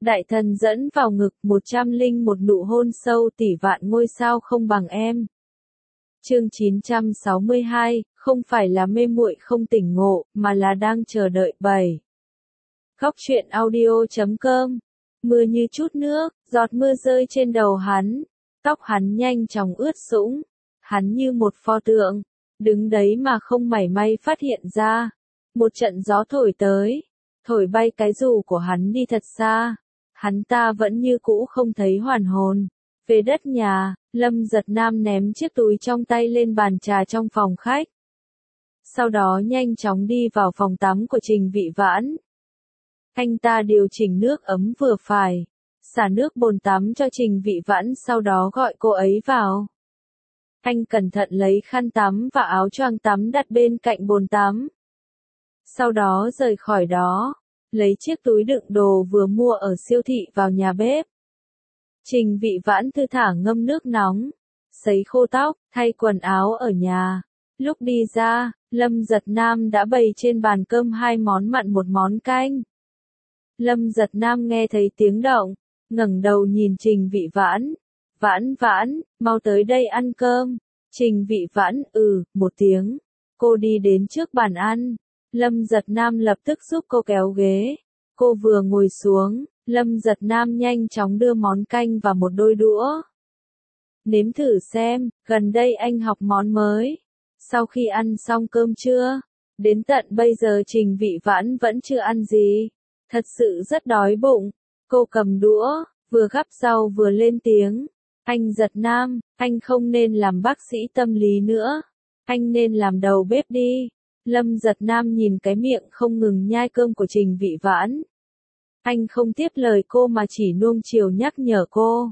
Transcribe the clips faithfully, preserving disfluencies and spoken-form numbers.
Đại thần dẫn vào ngực, một trăm linh một nụ hôn sâu tỷ vạn ngôi sao không bằng em. Chương chín trăm sáu mươi hai, không phải là mê muội không tỉnh ngộ, mà là đang chờ đợi. Bảy. Góc truyện audio chấm com. Mưa như chút nước, giọt mưa rơi trên đầu hắn, tóc hắn nhanh chóng ướt sũng, hắn như một pho tượng, đứng đấy mà không mảy may phát hiện ra. Một trận gió thổi tới, thổi bay cái dù của hắn đi thật xa, hắn ta vẫn như cũ không thấy hoàn hồn. Về đất nhà, Lâm Giật Nam ném chiếc túi trong tay lên bàn trà trong phòng khách. Sau đó nhanh chóng đi vào phòng tắm của Trình Vị Vãn. Anh ta điều chỉnh nước ấm vừa phải, xả nước bồn tắm cho Trình Vị Vãn, sau đó gọi cô ấy vào. Anh cẩn thận lấy khăn tắm và áo choàng tắm đặt bên cạnh bồn tắm. Sau đó rời khỏi đó, lấy chiếc túi đựng đồ vừa mua ở siêu thị vào nhà bếp. Trình Vị Vãn thư thả ngâm nước nóng, sấy khô tóc, thay quần áo ở nhà. Lúc đi ra, Lâm Giật Nam đã bày trên bàn cơm hai món mặn một món canh. Lâm Giật Nam nghe thấy tiếng động, ngẩng đầu nhìn Trình Vị Vãn. Vãn Vãn, mau tới đây ăn cơm. Trình Vị Vãn ừ, một tiếng. Cô đi đến trước bàn ăn. Lâm Giật Nam lập tức giúp cô kéo ghế. Cô vừa ngồi xuống, Lâm Giật Nam nhanh chóng đưa món canh và một đôi đũa. Nếm thử xem, gần đây anh học món mới. Sau khi ăn xong cơm trưa, đến tận bây giờ Trình Vị Vãn vẫn chưa ăn gì. Thật sự rất đói bụng. Cô cầm đũa, vừa gắp rau vừa lên tiếng. Anh Giật Nam, anh không nên làm bác sĩ tâm lý nữa. Anh nên làm đầu bếp đi. Lâm Giật Nam nhìn cái miệng không ngừng nhai cơm của Trình Vị Vãn. Anh không tiếp lời cô mà chỉ nuông chiều nhắc nhở cô.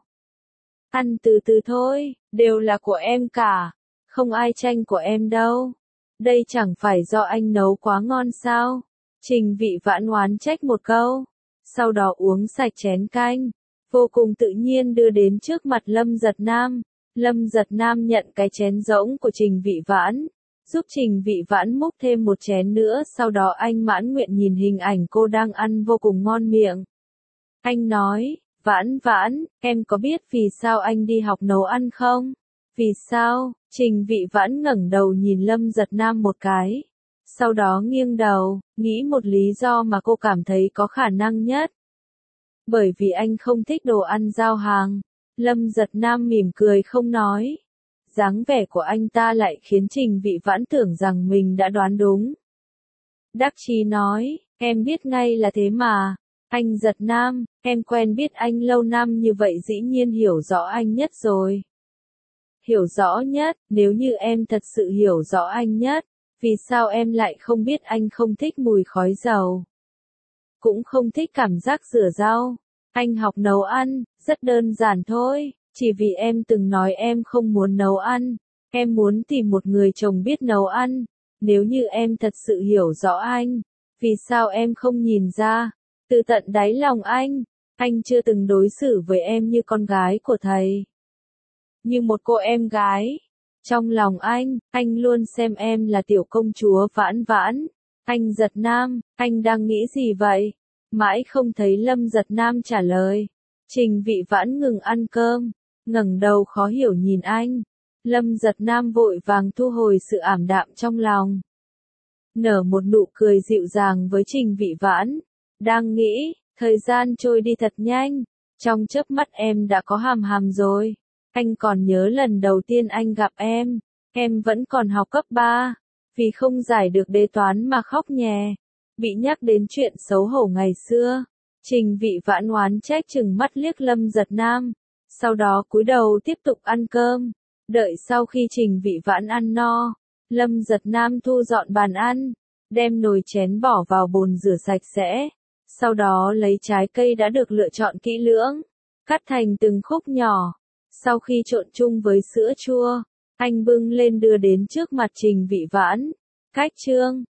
Ăn từ từ thôi, đều là của em cả. Không ai tranh của em đâu. Đây chẳng phải do anh nấu quá ngon sao? Trình Vị Vãn oán trách một câu. Sau đó uống sạch chén canh. Vô cùng tự nhiên đưa đến trước mặt Lâm Giật Nam. Lâm Giật Nam nhận cái chén rỗng của Trình Vị Vãn. Giúp Trình Vị Vãn múc thêm một chén nữa, sau đó anh mãn nguyện nhìn hình ảnh cô đang ăn vô cùng ngon miệng. Anh nói, Vãn Vãn, em có biết vì sao anh đi học nấu ăn không? Vì sao? Trình Vị Vãn ngẩng đầu nhìn Lâm Giật Nam một cái. Sau đó nghiêng đầu, nghĩ một lý do mà cô cảm thấy có khả năng nhất. Bởi vì anh không thích đồ ăn giao hàng. Lâm Giật Nam mỉm cười không nói. Dáng vẻ của anh ta lại khiến Trình Vị Vãn tưởng rằng mình đã đoán đúng. Đắc chí nói, em biết ngay là thế mà. Anh Giật Nam, em quen biết anh lâu năm như vậy dĩ nhiên hiểu rõ anh nhất rồi. Hiểu rõ nhất, nếu như em thật sự hiểu rõ anh nhất, vì sao em lại không biết anh không thích mùi khói dầu? Cũng không thích cảm giác rửa rau. Anh học nấu ăn, rất đơn giản thôi. Chỉ vì em từng nói em không muốn nấu ăn, em muốn tìm một người chồng biết nấu ăn. Nếu như em thật sự hiểu rõ anh, vì sao em không nhìn ra? Từ tận đáy lòng anh, anh chưa từng đối xử với em như con gái của thầy. Như một cô em gái. Trong lòng anh, anh luôn xem em là tiểu công chúa Vãn Vãn. Anh Giật Nam, anh đang nghĩ gì vậy? Mãi không thấy Lâm Giật Nam trả lời. Trình Vị Vãn ngừng ăn cơm, ngẩng đầu khó hiểu nhìn anh. Lâm Giật Nam vội vàng thu hồi sự ảm đạm trong lòng. Nở một nụ cười dịu dàng với Trình Vị Vãn. Đang nghĩ, thời gian trôi đi thật nhanh. Trong chớp mắt em đã có hàm hàm rồi. Anh còn nhớ lần đầu tiên anh gặp em. Em vẫn còn học cấp ba. Vì không giải được đề toán mà khóc nhè. Bị nhắc đến chuyện xấu hổ ngày xưa. Trình Vị Vãn oán trách chừng mắt liếc Lâm Giật Nam. Sau đó cúi đầu tiếp tục ăn cơm. Đợi sau khi Trình Vị Vãn ăn no, Lâm Giật Nam thu dọn bàn ăn, đem nồi chén bỏ vào bồn rửa sạch sẽ. Sau đó lấy trái cây đã được lựa chọn kỹ lưỡng, cắt thành từng khúc nhỏ. Sau khi trộn chung với sữa chua, anh bưng lên đưa đến trước mặt Trình Vị Vãn. Cách chương